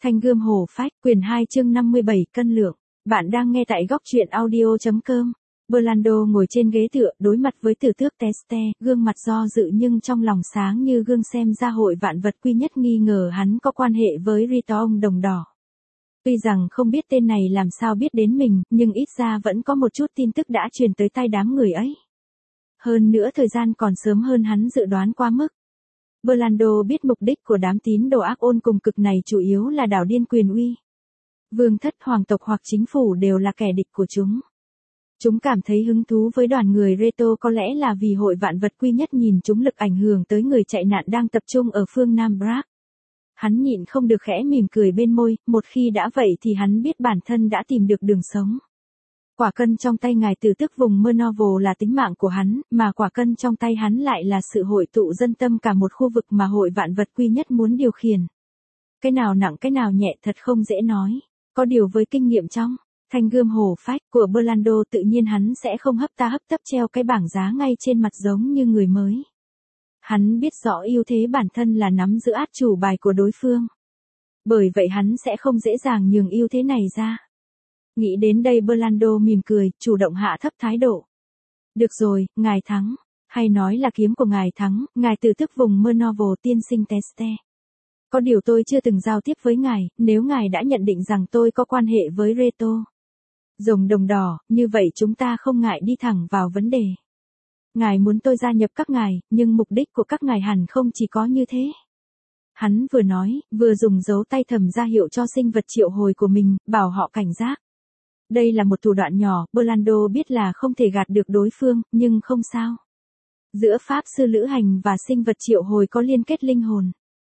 Thanh gươm hổ phách, quyển 2 chương 57 cân lượng. Bạn đang nghe tại góc truyện audio.com. Orlando ngồi trên ghế tựa, đối mặt với tử tước Teste, gương mặt do dự nhưng trong lòng sáng như gương, xem ra hội vạn vật quy nhất nghi ngờ hắn có quan hệ với Rito ông đồng đỏ. Tuy rằng không biết tên này làm sao biết đến mình, nhưng ít ra vẫn có một chút tin tức đã truyền tới tai đám người ấy. Hơn nữa thời gian còn sớm hơn hắn dự đoán quá mức. Orlando biết mục đích của đám tín đồ ác ôn cùng cực này chủ yếu là đảo điên quyền uy. Vương thất, hoàng tộc hoặc chính phủ đều là kẻ địch của chúng. Chúng cảm thấy hứng thú với đoàn người Reto có lẽ là vì hội vạn vật quy nhất nhìn chúng lực ảnh hưởng tới người chạy nạn đang tập trung ở phương Nam Brak. Hắn nhịn không được khẽ mỉm cười bên môi, một khi đã vậy thì hắn biết bản thân đã tìm được đường sống. Quả cân trong tay ngài tử tước vùng Mernovel là tính mạng của hắn, mà quả cân trong tay hắn lại là sự hội tụ dân tâm cả một khu vực mà hội vạn vật quy nhất muốn điều khiển. Cái nào nặng cái nào nhẹ thật không dễ nói. Có điều với kinh nghiệm trong thanh gươm hổ phách của Orlando, tự nhiên hắn sẽ không hấp tấp treo cái bảng giá ngay trên mặt giống như người mới. Hắn biết rõ ưu thế bản thân là nắm giữ át chủ bài của đối phương. Bởi vậy hắn sẽ không dễ dàng nhường ưu thế này ra. Nghĩ đến đây Orlando mỉm cười, chủ động hạ thấp thái độ. Được rồi, ngài thắng. Hay nói là kiếm của ngài thắng, ngài tử tước vùng Mernovel tiên sinh Teste. Có điều tôi chưa từng giao tiếp với ngài, nếu ngài đã nhận định rằng tôi có quan hệ với Reto rồng đồng đỏ, như vậy chúng ta không ngại đi thẳng vào vấn đề. Ngài muốn tôi gia nhập các ngài, nhưng mục đích của các ngài hẳn không chỉ có như thế. Hắn vừa nói, vừa dùng dấu tay thầm ra hiệu cho sinh vật triệu hồi của mình, bảo họ cảnh giác. Đây là một thủ đoạn nhỏ, Orlando biết là không thể gạt được đối phương, nhưng không sao. Giữa pháp sư lữ hành và sinh vật triệu hồi có liên kết linh hồn.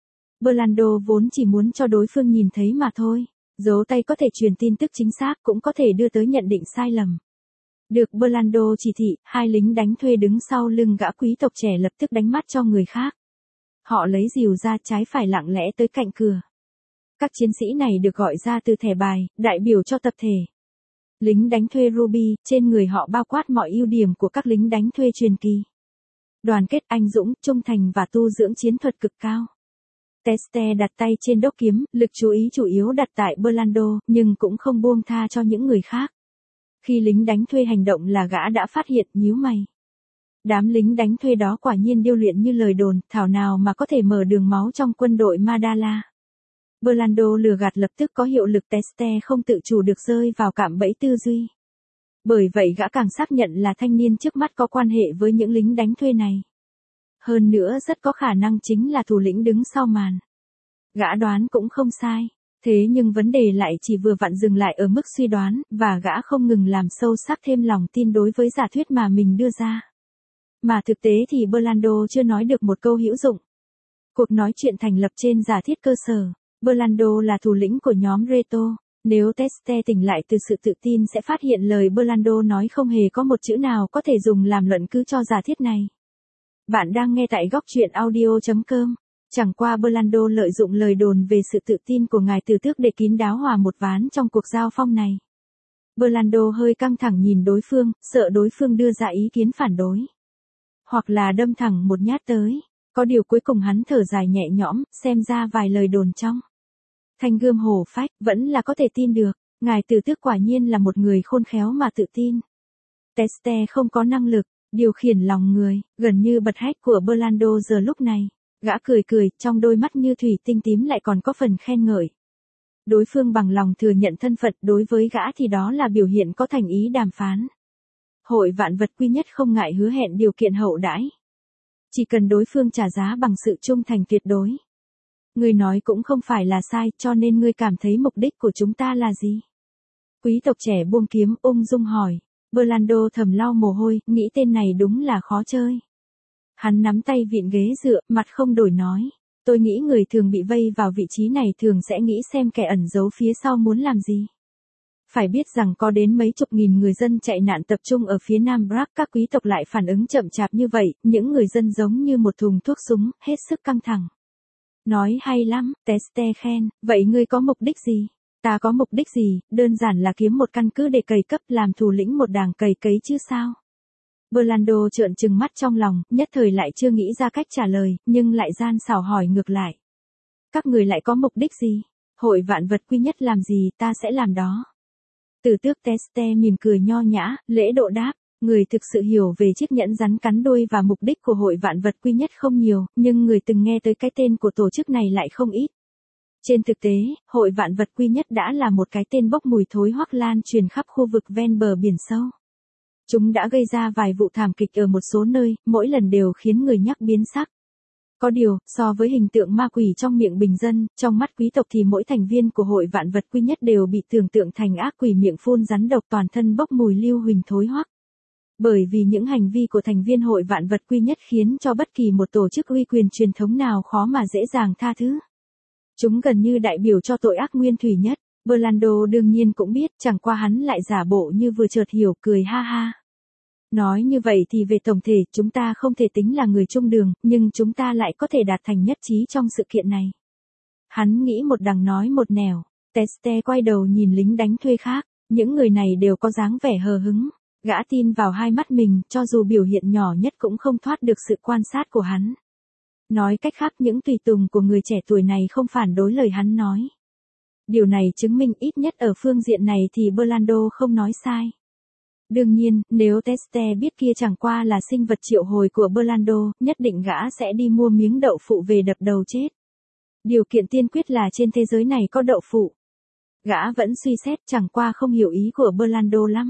Orlando vốn chỉ muốn cho đối phương nhìn thấy mà thôi. Dấu tay có thể truyền tin tức chính xác, cũng có thể đưa tới nhận định sai lầm. Được Orlando chỉ thị, hai lính đánh thuê đứng sau lưng gã quý tộc trẻ lập tức đánh mắt cho người khác. Họ lấy rìu ra trái phải lặng lẽ tới cạnh cửa. Các chiến sĩ này được gọi ra từ thẻ bài, đại biểu cho tập thể. Lính đánh thuê Ruby, trên người họ bao quát mọi ưu điểm của các lính đánh thuê truyền kỳ. Đoàn kết, anh dũng, trung thành và tu dưỡng chiến thuật cực cao. Teste đặt tay trên đốc kiếm, lực chú ý chủ yếu đặt tại Orlando, nhưng cũng không buông tha cho những người khác. Khi lính đánh thuê hành động là gã đã phát hiện, nhíu mày. Đám lính đánh thuê đó quả nhiên điêu luyện như lời đồn, thảo nào mà có thể mở đường máu trong quân đội Madala. Orlando lừa gạt lập tức có hiệu lực, Teste không tự chủ được rơi vào cạm bẫy tư duy. Bởi vậy gã càng xác nhận là thanh niên trước mắt có quan hệ với những lính đánh thuê này. Hơn nữa rất có khả năng chính là thủ lĩnh đứng sau màn. Gã đoán cũng không sai. Thế nhưng vấn đề lại chỉ vừa vặn dừng lại ở mức suy đoán, và gã không ngừng làm sâu sắc thêm lòng tin đối với giả thuyết mà mình đưa ra. Mà thực tế thì Orlando chưa nói được một câu hữu dụng. Cuộc nói chuyện thành lập trên giả thiết cơ sở. Orlando là thủ lĩnh của nhóm Reto. Nếu Teste tỉnh lại từ sự tự tin sẽ phát hiện lời Orlando nói không hề có một chữ nào có thể dùng làm luận cứ cho giả thiết này. Bạn đang nghe tại góc truyện audio.com. Chẳng qua Orlando lợi dụng lời đồn về sự tự tin của ngài tử tước để kín đáo hòa một ván trong cuộc giao phong này. Orlando hơi căng thẳng nhìn đối phương, sợ đối phương đưa ra ý kiến phản đối. Hoặc là đâm thẳng một nhát tới. Có điều cuối cùng hắn thở dài nhẹ nhõm, xem ra vài lời đồn trong thanh gươm hổ phách vẫn là có thể tin được. Ngài tử tước quả nhiên là một người khôn khéo mà tự tin. Teste không có năng lực điều khiển lòng người, gần như bật hét của Orlando giờ lúc này. Gã cười cười, trong đôi mắt như thủy tinh tím lại còn có phần khen ngợi. Đối phương bằng lòng thừa nhận thân phận, đối với gã thì đó là biểu hiện có thành ý đàm phán. Hội vạn vật quy nhất không ngại hứa hẹn điều kiện hậu đãi. Chỉ cần đối phương trả giá bằng sự trung thành tuyệt đối. Ngươi nói cũng không phải là sai, cho nên ngươi cảm thấy mục đích của chúng ta là gì? Quý tộc trẻ buông kiếm, ung dung hỏi. Orlando thầm lau mồ hôi, nghĩ tên này đúng là khó chơi. Hắn nắm tay vịn ghế dựa, mặt không đổi nói. Tôi nghĩ người thường bị vây vào vị trí này thường sẽ nghĩ xem kẻ ẩn giấu phía sau muốn làm gì. Phải biết rằng có đến mấy chục nghìn người dân chạy nạn tập trung ở phía Nam Brak, các quý tộc lại phản ứng chậm chạp như vậy, những người dân giống như một thùng thuốc súng, hết sức căng thẳng. Nói hay lắm, Teste khen, vậy ngươi có mục đích gì? Ta có mục đích gì, đơn giản là kiếm một căn cứ để cày cấp làm thủ lĩnh một đảng cày cấy chứ sao? Orlando trợn trừng mắt trong lòng, nhất thời lại chưa nghĩ ra cách trả lời, nhưng lại gian xảo hỏi ngược lại. Các người lại có mục đích gì? hội vạn vật quy nhất làm gì ta sẽ làm đó. Tử tước Teste mỉm cười nho nhã, lễ độ đáp, người thực sự hiểu về chiếc nhẫn rắn cắn đuôi và mục đích của hội vạn vật quy nhất không nhiều, nhưng người từng nghe tới cái tên của tổ chức này lại không ít. Trên thực tế, hội vạn vật quy nhất đã là một cái tên bốc mùi thối hoắc lan truyền khắp khu vực ven bờ biển sâu. Chúng đã gây ra vài vụ thảm kịch ở một số nơi, mỗi lần đều khiến người nhắc biến sắc. Có điều, so với hình tượng ma quỷ trong miệng bình dân, trong mắt quý tộc thì mỗi thành viên của hội vạn vật quy nhất đều bị tưởng tượng thành ác quỷ miệng phun rắn độc toàn thân bốc mùi lưu huỳnh thối hoắc. Bởi vì những hành vi của thành viên hội vạn vật quy nhất khiến cho bất kỳ một tổ chức uy quyền truyền thống nào khó mà dễ dàng tha thứ. Chúng gần như đại biểu cho tội ác nguyên thủy nhất. Burlando đương nhiên cũng biết, chẳng qua hắn lại giả bộ như vừa chợt hiểu, cười ha ha. Nói như vậy thì về tổng thể, chúng ta không thể tính là người trung đường, nhưng chúng ta lại có thể đạt thành nhất trí trong sự kiện này. Hắn nghĩ một đằng nói một nẻo. Teste quay đầu nhìn lính đánh thuê khác, những người này đều có dáng vẻ hờ hững. Gã tin vào hai mắt mình, cho dù biểu hiện nhỏ nhất cũng không thoát được sự quan sát của hắn. Nói cách khác, những tùy tùng của người trẻ tuổi này không phản đối lời hắn nói. Điều này chứng minh ít nhất ở phương diện này thì Burlando không nói sai. Đương nhiên, nếu Teste biết kia chẳng qua là sinh vật triệu hồi của Burlando, nhất định gã sẽ đi mua miếng đậu phụ về đập đầu chết. Điều kiện tiên quyết là trên thế giới này có đậu phụ. Gã vẫn suy xét, chẳng qua không hiểu ý của Burlando lắm.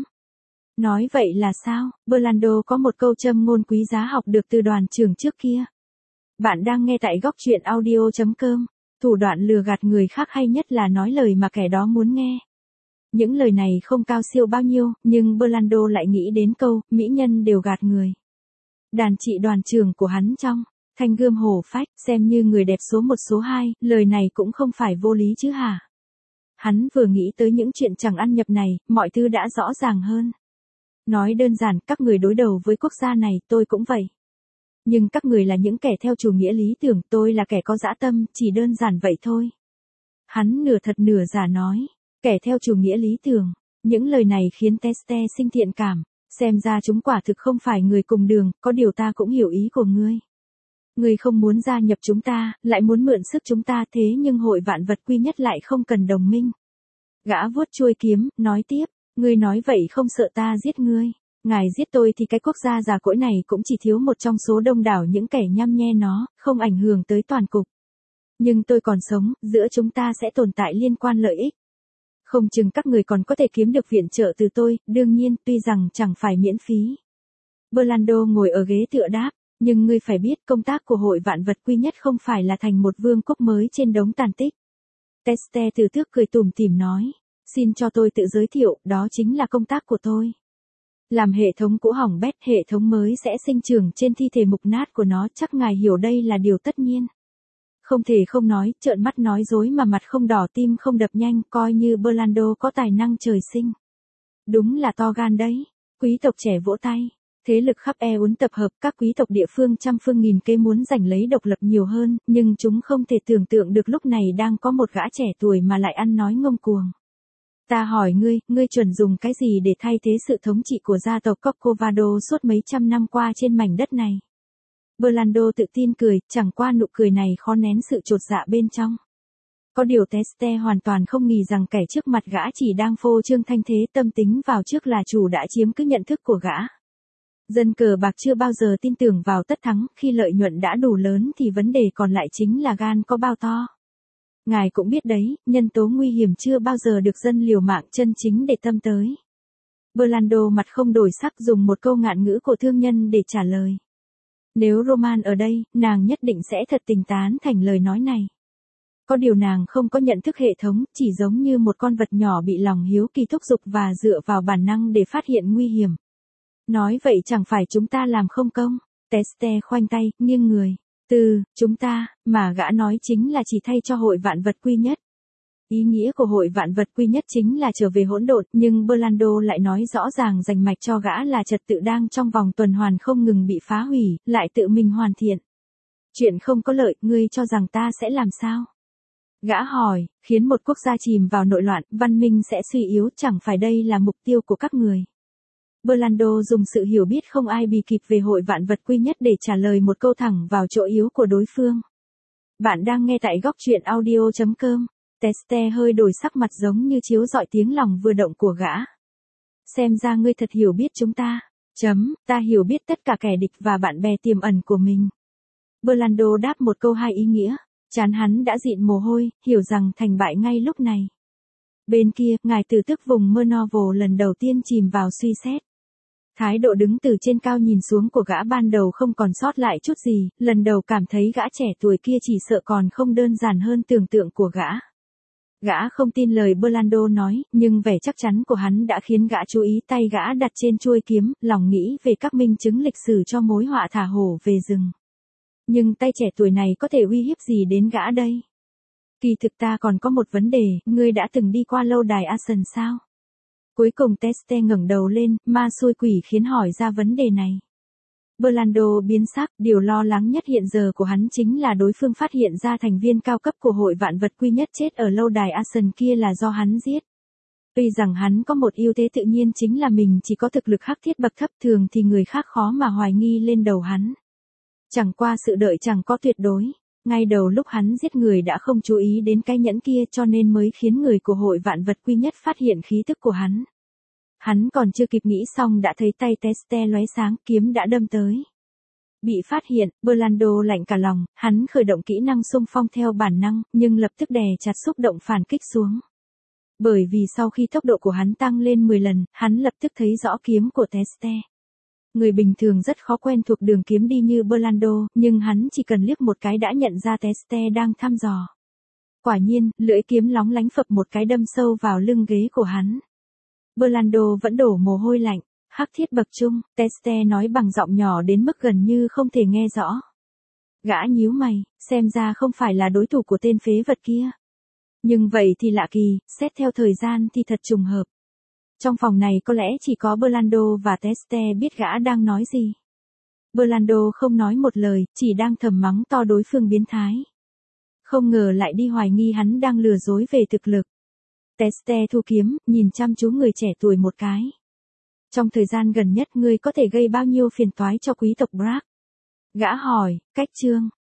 Nói vậy là sao? Burlando có một câu châm ngôn quý giá học được từ đoàn trưởng trước kia. Bạn đang nghe tại góc truyện audio.com. Thủ đoạn lừa gạt người khác hay nhất là nói lời mà kẻ đó muốn nghe. Những lời này không cao siêu bao nhiêu, nhưng Burlando lại nghĩ đến câu, mỹ nhân đều gạt người. Đàn chị đoàn trưởng của hắn trong thanh gươm hổ phách, xem như người đẹp số 1 số 2, lời này cũng không phải vô lý chứ hả? Hắn vừa nghĩ tới những chuyện chẳng ăn nhập này, mọi thứ đã rõ ràng hơn. Nói đơn giản, các người đối đầu với quốc gia này, tôi cũng vậy. Nhưng các người là những kẻ theo chủ nghĩa lý tưởng, tôi là kẻ có dã tâm, chỉ đơn giản vậy thôi. Hắn nửa thật nửa giả nói, kẻ theo chủ nghĩa lý tưởng. Những lời này khiến Teste sinh thiện cảm, xem ra chúng quả thực không phải người cùng đường, có điều ta cũng hiểu ý của ngươi. Ngươi không muốn gia nhập chúng ta, lại muốn mượn sức chúng ta, thế nhưng hội vạn vật quy nhất lại không cần đồng minh. Gã vuốt chuôi kiếm, nói tiếp, ngươi nói vậy không sợ ta giết ngươi. Ngài giết tôi thì cái quốc gia già cỗi này cũng chỉ thiếu một trong số đông đảo những kẻ nhăm nhe nó, không ảnh hưởng tới toàn cục. Nhưng tôi còn sống, giữa chúng ta sẽ tồn tại liên quan lợi ích. Không chừng các người còn có thể kiếm được viện trợ từ tôi, đương nhiên, tuy rằng chẳng phải miễn phí. Burlando ngồi ở ghế tựa đáp, nhưng ngươi phải biết công tác của hội vạn vật quy nhất không phải là thành một vương quốc mới trên đống tàn tích. Teste từ tước cười tủm tỉm nói, xin cho tôi tự giới thiệu, đó chính là công tác của tôi. Làm hệ thống cũ hỏng bét, hệ thống mới sẽ sinh trưởng trên thi thể mục nát của nó, chắc ngài hiểu đây là điều tất nhiên. Không thể không nói, trợn mắt nói dối mà mặt không đỏ tim không đập nhanh, coi như Burlando có tài năng trời sinh. Đúng là to gan đấy. Quý tộc trẻ vỗ tay. Thế lực khắp Eun tập hợp, các quý tộc địa phương trăm phương nghìn kế muốn giành lấy độc lập nhiều hơn, nhưng chúng không thể tưởng tượng được lúc này đang có một gã trẻ tuổi mà lại ăn nói ngông cuồng. Ta hỏi ngươi chuẩn dùng cái gì để thay thế sự thống trị của gia tộc Corcovado suốt mấy trăm năm qua trên mảnh đất này? Burlando tự tin cười, chẳng qua nụ cười này khó nén sự chột dạ bên trong. Có điều Teste hoàn toàn không nghi rằng kẻ trước mặt gã chỉ đang phô trương thanh thế, tâm tính vào trước là chủ đã chiếm cứ nhận thức của gã. Dân cờ bạc chưa bao giờ tin tưởng vào tất thắng, khi lợi nhuận đã đủ lớn thì vấn đề còn lại chính là gan có bao to. Ngài cũng biết đấy, nhân tố nguy hiểm chưa bao giờ được dân liều mạng chân chính để tâm tới. Burlando mặt không đổi sắc dùng một câu ngạn ngữ của thương nhân để trả lời. Nếu Roman ở đây, nàng nhất định sẽ thật tình tán thành lời nói này. Có điều nàng không có nhận thức hệ thống, chỉ giống như một con vật nhỏ bị lòng hiếu kỳ thúc giục và dựa vào bản năng để phát hiện nguy hiểm. Nói vậy chẳng phải chúng ta làm không công. Teste khoanh tay, nghiêng người. Chúng ta, mà gã nói chính là chỉ thay cho hội vạn vật quy nhất. Ý nghĩa của hội vạn vật quy nhất chính là trở về hỗn độn, nhưng Burlando lại nói rõ ràng rành mạch cho gã là trật tự đang trong vòng tuần hoàn không ngừng bị phá hủy, lại tự mình hoàn thiện. Chuyện không có lợi, ngươi cho rằng ta sẽ làm sao? Gã hỏi, khiến một quốc gia chìm vào nội loạn, văn minh sẽ suy yếu, chẳng phải đây là mục tiêu của các người. Burlando dùng sự hiểu biết không ai bì kịp về hội vạn vật quy nhất để trả lời một câu thẳng vào chỗ yếu của đối phương. Bạn đang nghe tại góc truyện audio.com. Teste hơi đổi sắc mặt giống như chiếu rọi tiếng lòng vừa động của gã. Xem ra ngươi thật hiểu biết chúng ta. Ta hiểu biết tất cả kẻ địch và bạn bè tiềm ẩn của mình. Orlando đáp một câu hai ý nghĩa. Trán hắn đã dịn mồ hôi, hiểu rằng thành bại ngay lúc này. Bên kia, ngài tử tức vùng Mernovel lần đầu tiên chìm vào suy xét. Thái độ đứng từ trên cao nhìn xuống của gã ban đầu không còn sót lại chút gì, lần đầu cảm thấy gã trẻ tuổi kia chỉ sợ còn không đơn giản hơn tưởng tượng của gã. Gã không tin lời Orlando nói, nhưng vẻ chắc chắn của hắn đã khiến gã chú ý tay gã đặt trên chuôi kiếm, lòng nghĩ về các minh chứng lịch sử cho mối họa thả hổ về rừng. Nhưng tay trẻ tuổi này có thể uy hiếp gì đến gã đây? Kỳ thực ta còn có một vấn đề, ngươi đã từng đi qua lâu đài Asen sao? Cuối cùng Teste ngẩng đầu lên, ma xui quỷ khiến hỏi ra vấn đề này. Orlando biến sắc, điều lo lắng nhất hiện giờ của hắn chính là đối phương phát hiện ra thành viên cao cấp của hội vạn vật quy nhất chết ở lâu đài Asen kia là do hắn giết. Tuy rằng hắn có một ưu thế tự nhiên chính là mình chỉ có thực lực hắc thiết bậc thấp, thường thì người khác khó mà hoài nghi lên đầu hắn. Chẳng qua sự đợi chẳng có tuyệt đối. Ngay đầu lúc hắn giết người đã không chú ý đến cái nhẫn kia cho nên mới khiến người của hội vạn vật quy nhất phát hiện khí tức của hắn. Hắn còn chưa kịp nghĩ xong đã thấy tay Teste lóe sáng, kiếm đã đâm tới. Bị phát hiện, Orlando lạnh cả lòng, hắn khởi động kỹ năng xung phong theo bản năng, nhưng lập tức đè chặt xúc động phản kích xuống. Bởi vì sau khi tốc độ của hắn tăng lên 10 lần, hắn lập tức thấy rõ kiếm của Teste. Người bình thường rất khó quen thuộc đường kiếm đi như Orlando, nhưng hắn chỉ cần liếc một cái đã nhận ra Teste đang thăm dò. Quả nhiên, lưỡi kiếm lóng lánh phập một cái đâm sâu vào lưng ghế của hắn. Orlando vẫn đổ mồ hôi lạnh. Hắc thiết bậc trung, Teste nói bằng giọng nhỏ đến mức gần như không thể nghe rõ. Gã nhíu mày, xem ra không phải là đối thủ của tên phế vật kia. Nhưng vậy thì lạ kỳ, xét theo thời gian thì thật trùng hợp. Trong phòng này có lẽ chỉ có Orlando và Teste biết gã đang nói gì. Orlando không nói một lời, chỉ đang thầm mắng to đối phương biến thái. Không ngờ lại đi hoài nghi hắn đang lừa dối về thực lực. Teste thu kiếm, nhìn chăm chú người trẻ tuổi một cái. Trong thời gian gần nhất ngươi có thể gây bao nhiêu phiền toái cho quý tộc Brack? Gã hỏi, cách chương.